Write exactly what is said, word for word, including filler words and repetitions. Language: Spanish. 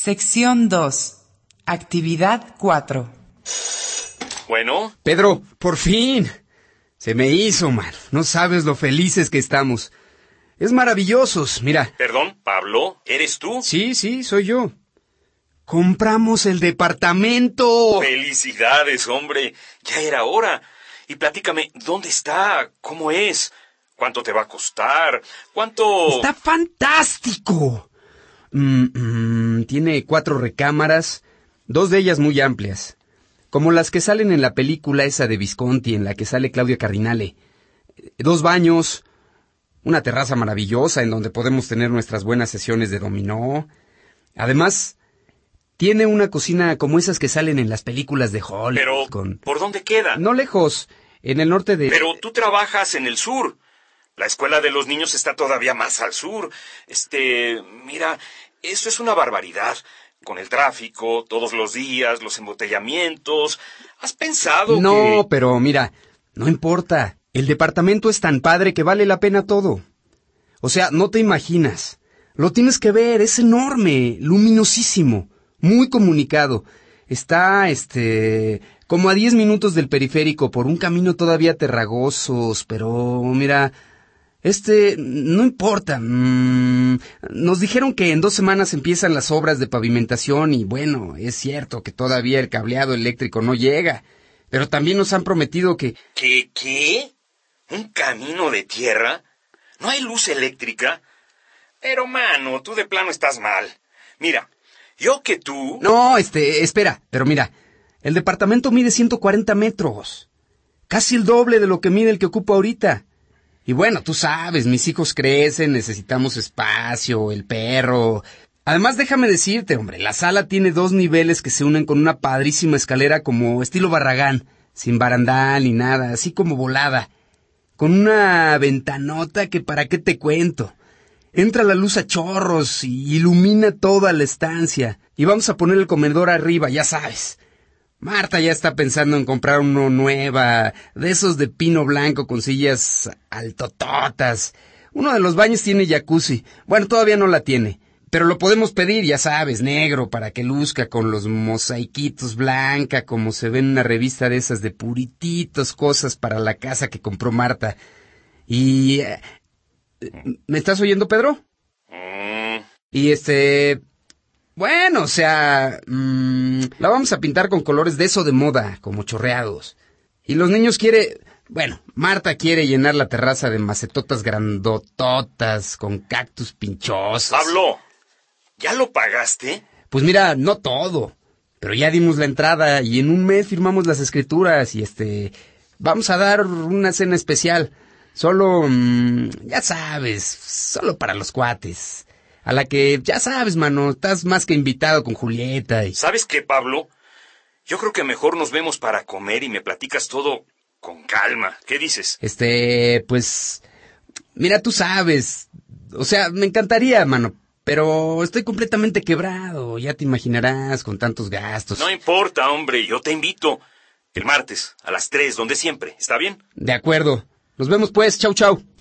Sección dos. Actividad cuatro. Bueno. Pedro, por fin. Se me hizo, man. No sabes lo felices que estamos. Es maravillosos, mira. Perdón, Pablo, ¿eres tú? Sí, sí, soy yo. ¡Compramos el departamento! ¡Felicidades, hombre! Ya era hora. Y platícame, ¿dónde está? ¿Cómo es? ¿Cuánto te va a costar? ¿Cuánto...? ¡Está fantástico! Mm, mm, tiene cuatro recámaras, dos de ellas muy amplias. Como las que salen en la película esa de Visconti, en la que sale Claudia Cardinale. Dos baños, una terraza maravillosa en donde podemos tener nuestras buenas sesiones de dominó. Además, tiene una cocina como esas que salen en las películas de Hollywood. Pero, con... ¿por dónde queda? No lejos, en el norte de... Pero tú trabajas en el sur. La escuela de los niños está todavía más al sur. Este, mira, eso es una barbaridad. Con el tráfico, todos los días, los embotellamientos. ¿Has pensado No, que...? No, pero mira, no importa. El departamento es tan padre que vale la pena todo. O sea, no te imaginas. Lo tienes que ver, es enorme, luminosísimo, muy comunicado. Está, este, como a diez minutos del periférico por un camino todavía terragosos, pero mira... Este, no importa. Mm, nos dijeron que en dos semanas empiezan las obras de pavimentación y bueno, es cierto que todavía el cableado eléctrico no llega. Pero también nos han prometido que... ¿Qué? ¿Qué? ¿Un camino de tierra? ¿No hay luz eléctrica? Pero, mano, tú de plano estás mal. Mira, yo que tú... No, este, espera, pero mira, el departamento mide ciento cuarenta metros. Casi el doble de lo que mide el que ocupo ahorita. Y bueno, tú sabes, mis hijos crecen, necesitamos espacio, el perro. Además, déjame decirte, hombre, la sala tiene dos niveles que se unen con una padrísima escalera como estilo Barragán, sin barandal ni nada, así como volada. Con una ventanota que para qué te cuento. Entra la luz a chorros y ilumina toda la estancia. Y vamos a poner el comedor arriba, ya sabes. Marta ya está pensando en comprar uno nueva, de esos de pino blanco con sillas altototas. Uno de los baños tiene jacuzzi. Bueno, todavía no la tiene, pero lo podemos pedir, ya sabes, negro, para que luzca con los mosaiquitos blanca, como se ve en una revista de esas de purititos, cosas para la casa que compró Marta. Y... ¿me estás oyendo, Pedro? Mm. Y este... Bueno, o sea, mmm, la vamos a pintar con colores de eso de moda, como chorreados. Y los niños quiere, bueno, Marta quiere llenar la terraza de macetotas grandototas, con cactus pinchosos. Pablo, ¿ya lo pagaste? Pues mira, no todo, pero ya dimos la entrada y en un mes firmamos las escrituras y este, vamos a dar una cena especial. Solo, mmm, ya sabes, solo para los cuates. A la que, ya sabes, mano, estás más que invitado con Julieta y... ¿Sabes qué, Pablo? Yo creo que mejor nos vemos para comer y me platicas todo con calma. ¿Qué dices? Este, pues... Mira, tú sabes... O sea, me encantaría, mano, pero estoy completamente quebrado. Ya te imaginarás, con tantos gastos. No importa, hombre, yo te invito. El martes, a las tres, donde siempre. ¿Está bien? De acuerdo. Nos vemos pues. Chau, chau.